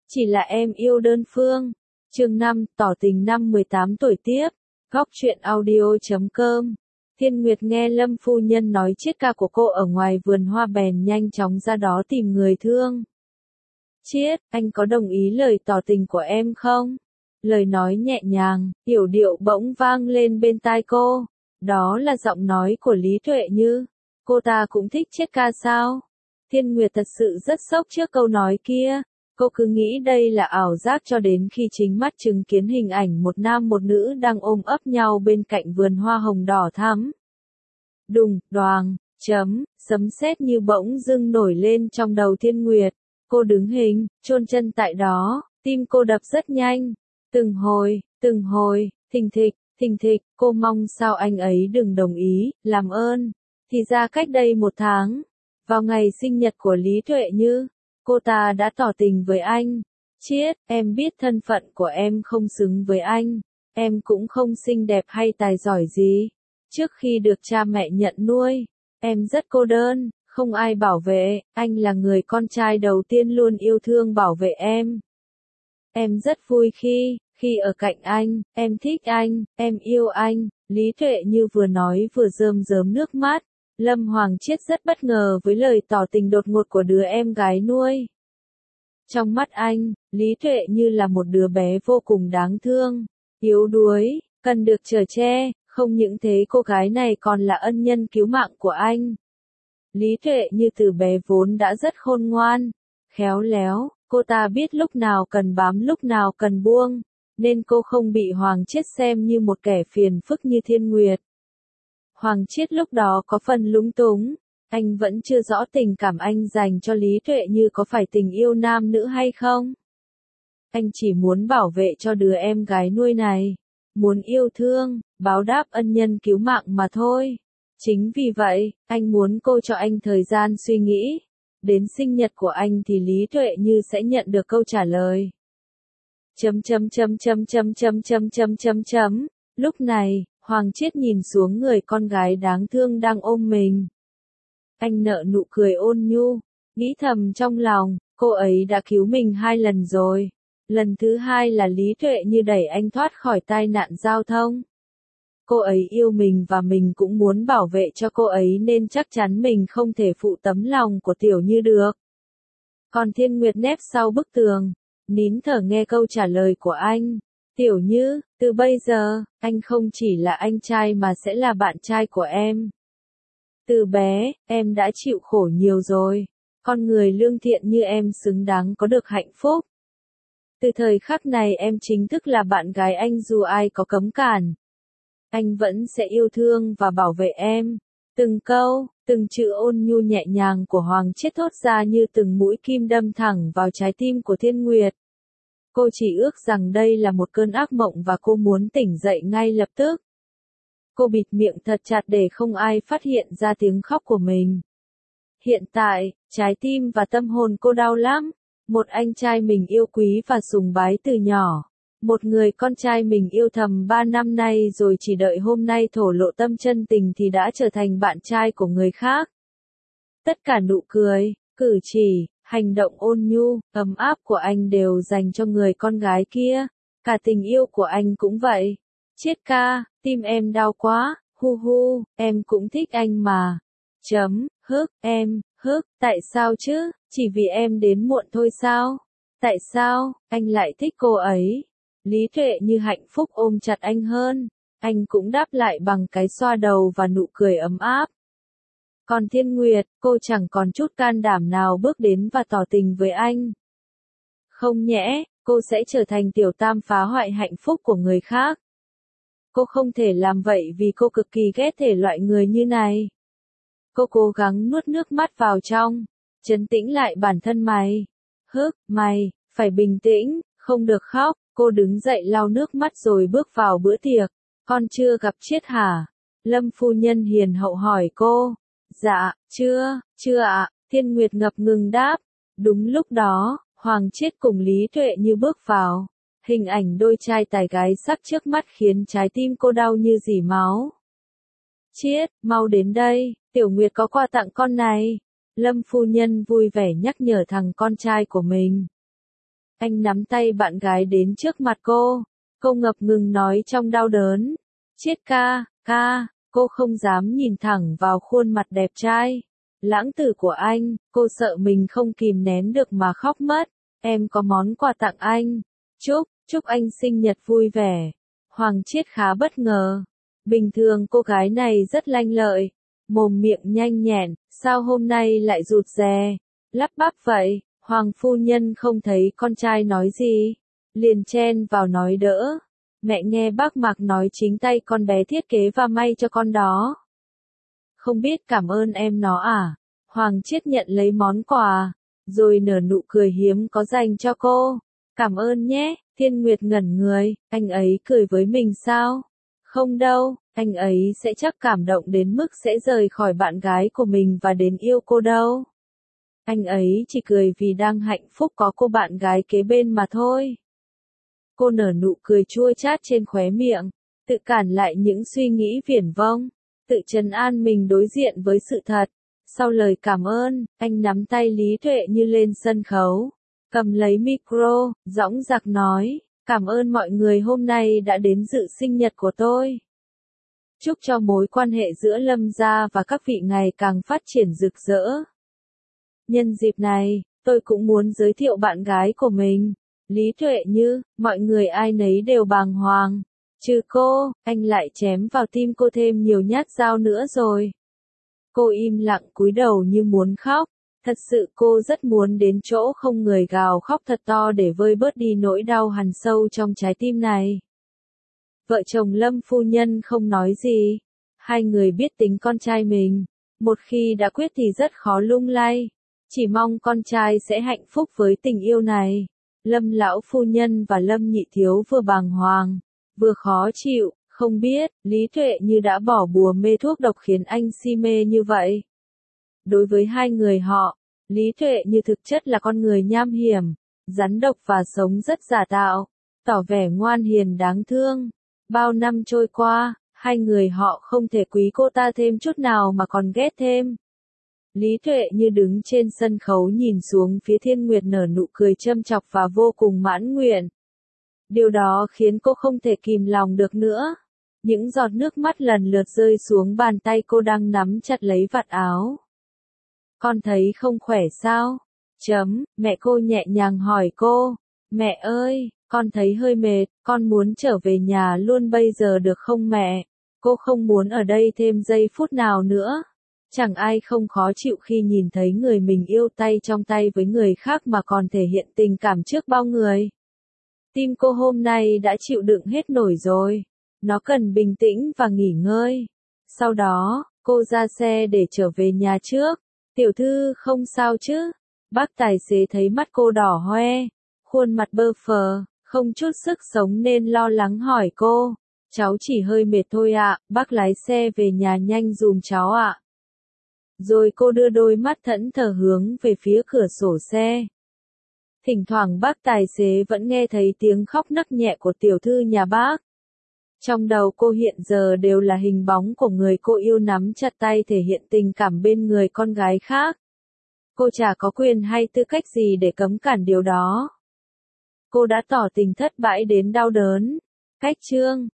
Chỉ là em yêu đơn phương. Chương 5, tỏ tình năm 18 tuổi tiếp. Góc truyện audio.com. Thiên Nguyệt nghe Lâm phu nhân nói chiết ca của cô ở ngoài vườn hoa bèn nhanh chóng ra đó tìm người thương. Chiết, anh có đồng ý lời tỏ tình của em không? Lời nói nhẹ nhàng, yểu điệu bỗng vang lên bên tai cô. Đó là giọng nói của Lý Tuệ Như. Cô ta cũng thích chiết ca sao? Thiên Nguyệt thật sự rất sốc trước câu nói kia. Cô cứ nghĩ đây là ảo giác cho đến khi chính mắt chứng kiến hình ảnh một nam một nữ đang ôm ấp nhau bên cạnh vườn hoa hồng đỏ thắm. Đùng, đoàng, sấm sét như bỗng dưng nổi lên trong đầu Thiên Nguyệt. Cô đứng hình, chôn chân tại đó, tim cô đập rất nhanh. Từng hồi, thình thịch, cô mong sao anh ấy đừng đồng ý, làm ơn. Thì ra cách đây 1 tháng, vào ngày sinh nhật của Lý Tuệ Như, cô ta đã tỏ tình với anh. Chiết, em biết thân phận của em không xứng với anh, em cũng không xinh đẹp hay tài giỏi gì. Trước khi được cha mẹ nhận nuôi, em rất cô đơn, không ai bảo vệ, anh là người con trai đầu tiên luôn yêu thương bảo vệ em. Em rất vui khi ở cạnh anh, em thích anh, em yêu anh. Lý Tuệ Như vừa nói vừa rơm rớm nước mắt. Lâm Hoàng Chiết rất bất ngờ với lời tỏ tình đột ngột của đứa em gái nuôi. Trong mắt anh, Lý Tuệ Như là một đứa bé vô cùng đáng thương, yếu đuối, cần được chở che, không những thế cô gái này còn là ân nhân cứu mạng của anh. Lý Tuệ Như từ bé vốn đã rất khôn ngoan, khéo léo, cô ta biết lúc nào cần bám lúc nào cần buông, nên cô không bị Hoàng Chiết xem như một kẻ phiền phức như Thiên Nguyệt. Hoàng Chiết lúc đó có phần lúng túng, anh vẫn chưa rõ tình cảm anh dành cho Lý Tuệ Như có phải tình yêu nam nữ hay không. Anh chỉ muốn bảo vệ cho đứa em gái nuôi này, muốn yêu thương, báo đáp ân nhân cứu mạng mà thôi. Chính vì vậy, anh muốn cô cho anh thời gian suy nghĩ. Đến sinh nhật của anh thì Lý Tuệ Như sẽ nhận được câu trả lời. Lúc này, Hoàng Chiết nhìn xuống người con gái đáng thương đang ôm mình. Anh nở nụ cười ôn nhu, nghĩ thầm trong lòng, cô ấy đã cứu mình 2 lần rồi. Lần thứ 2 là Lý Tuệ Như đẩy anh thoát khỏi tai nạn giao thông. Cô ấy yêu mình và mình cũng muốn bảo vệ cho cô ấy nên chắc chắn mình không thể phụ tấm lòng của Tiểu Như được. Còn Thiên Nguyệt nép sau bức tường, nín thở nghe câu trả lời của anh. Tiểu Như, từ bây giờ, anh không chỉ là anh trai mà sẽ là bạn trai của em. Từ bé, em đã chịu khổ nhiều rồi. Con người lương thiện như em xứng đáng có được hạnh phúc. Từ thời khắc này em chính thức là bạn gái anh dù ai có cấm cản. Anh vẫn sẽ yêu thương và bảo vệ em. Từng câu, từng chữ ôn nhu nhẹ nhàng của Hoàng Chiết thốt ra như từng mũi kim đâm thẳng vào trái tim của Thiên Nguyệt. Cô chỉ ước rằng đây là một cơn ác mộng và cô muốn tỉnh dậy ngay lập tức. Cô bịt miệng thật chặt để không ai phát hiện ra tiếng khóc của mình. Hiện tại, trái tim và tâm hồn cô đau lắm. Một anh trai mình yêu quý và sùng bái từ nhỏ. Một người con trai mình yêu thầm 3 năm nay rồi chỉ đợi hôm nay thổ lộ tâm chân tình thì đã trở thành bạn trai của người khác. Tất cả nụ cười, cử chỉ, hành động ôn nhu, ấm áp của anh đều dành cho người con gái kia. Cả tình yêu của anh cũng vậy. Chiết ca, tim em đau quá, hu, em cũng thích anh mà. Tại sao chứ, chỉ vì em đến muộn thôi sao? Tại sao, anh lại thích cô ấy? Lý Tuệ Như hạnh phúc ôm chặt anh hơn. Anh cũng đáp lại bằng cái xoa đầu và nụ cười ấm áp. Còn Thiên Nguyệt, cô chẳng còn chút can đảm nào bước đến và tỏ tình với anh. Không nhẽ, cô sẽ trở thành tiểu tam phá hoại hạnh phúc của người khác. Cô không thể làm vậy vì cô cực kỳ ghét thể loại người như này. Cô cố gắng nuốt nước mắt vào trong, trấn tĩnh lại bản thân mày, phải bình tĩnh, không được khóc. Cô đứng dậy lau nước mắt rồi bước vào bữa tiệc. Con chưa gặp Chiết hả? Lâm phu nhân hiền hậu hỏi cô. Dạ, chưa ạ, Thiên Nguyệt ngập ngừng đáp. Đúng lúc đó, Hoàng Chiết cùng Lý Tuệ Như bước vào. Hình ảnh đôi trai tài gái sắc trước mắt khiến trái tim cô đau như rỉ máu. Chiết, mau đến đây, Tiểu Nguyệt có quà tặng con này. Lâm phu nhân vui vẻ nhắc nhở thằng con trai của mình. Anh nắm tay bạn gái đến trước mặt cô. Cô ngập ngừng nói trong đau đớn. Chiết ca, ca, cô không dám nhìn thẳng vào khuôn mặt đẹp trai. Lãng tử của anh, cô sợ mình không kìm nén được mà khóc mất. Em có món quà tặng anh. Chúc anh sinh nhật vui vẻ. Hoàng Chiết khá bất ngờ. Bình thường cô gái này rất lanh lợi, mồm miệng nhanh nhẹn, sao hôm nay lại rụt rè, lắp bắp vậy? Hoàng phu nhân không thấy con trai nói gì, liền chen vào nói đỡ. Mẹ nghe bác Mạc nói chính tay con bé thiết kế và may cho con đó. Không biết cảm ơn em nó à? Hoàng Chiết nhận lấy món quà, rồi nở nụ cười hiếm có dành cho cô. Cảm ơn nhé. Thiên Nguyệt ngẩn người, anh ấy cười với mình sao? Không đâu, anh ấy sẽ chắc cảm động đến mức sẽ rời khỏi bạn gái của mình và đến yêu cô đâu. Anh ấy chỉ cười vì đang hạnh phúc có cô bạn gái kế bên mà thôi. Cô nở nụ cười chua chát trên khóe miệng, tự cản lại những suy nghĩ viển vông, tự trấn an mình đối diện với sự thật. Sau lời cảm ơn, anh nắm tay Lý Tuệ Như lên sân khấu, cầm lấy micro, dõng dạc nói, cảm ơn mọi người hôm nay đã đến dự sinh nhật của tôi. Chúc cho mối quan hệ giữa Lâm gia và các vị ngày càng phát triển rực rỡ. Nhân dịp này, tôi cũng muốn giới thiệu bạn gái của mình, Lý Tuệ Như. Mọi người ai nấy đều bàng hoàng. Trừ cô, anh lại chém vào tim cô thêm nhiều nhát dao nữa rồi. Cô im lặng cúi đầu như muốn khóc. Thật sự cô rất muốn đến chỗ không người gào khóc thật to để vơi bớt đi nỗi đau hằn sâu trong trái tim này. Vợ chồng Lâm phu nhân không nói gì. Hai người biết tính con trai mình. Một khi đã quyết thì rất khó lung lay. Chỉ mong con trai sẽ hạnh phúc với tình yêu này. Lâm lão phu nhân và Lâm nhị thiếu vừa bàng hoàng, vừa khó chịu, không biết, Lý Tuệ Như đã bỏ bùa mê thuốc độc khiến anh si mê như vậy. Đối với hai người họ, Lý Tuệ Như thực chất là con người nham hiểm, rắn độc và sống rất giả tạo, tỏ vẻ ngoan hiền đáng thương. Bao năm trôi qua, hai người họ không thể quý cô ta thêm chút nào mà còn ghét thêm. Lý Tuệ Như đứng trên sân khấu nhìn xuống phía Thiên Nguyệt nở nụ cười châm chọc và vô cùng mãn nguyện. Điều đó khiến cô không thể kìm lòng được nữa. Những giọt nước mắt lần lượt rơi xuống bàn tay cô đang nắm chặt lấy vạt áo. Con thấy không khỏe sao? Mẹ cô nhẹ nhàng hỏi cô. Mẹ ơi, con thấy hơi mệt, con muốn trở về nhà luôn bây giờ được không mẹ? Cô không muốn ở đây thêm giây phút nào nữa. Chẳng ai không khó chịu khi nhìn thấy người mình yêu tay trong tay với người khác mà còn thể hiện tình cảm trước bao người. Tim cô hôm nay đã chịu đựng hết nổi rồi. Nó cần bình tĩnh và nghỉ ngơi. Sau đó, cô ra xe để trở về nhà trước. Tiểu thư không sao chứ? Bác tài xế thấy mắt cô đỏ hoe, khuôn mặt bơ phờ, không chút sức sống nên lo lắng hỏi cô. Cháu chỉ hơi mệt thôi ạ, bác lái xe về nhà nhanh dùm cháu ạ. Rồi cô đưa đôi mắt thẫn thờ hướng về phía cửa sổ xe. Thỉnh thoảng bác tài xế vẫn nghe thấy tiếng khóc nấc nhẹ của tiểu thư nhà bác. Trong đầu cô hiện giờ đều là hình bóng của người cô yêu nắm chặt tay thể hiện tình cảm bên người con gái khác. Cô chả có quyền hay tư cách gì để cấm cản điều đó. Cô đã tỏ tình thất bại đến đau đớn. Cách chương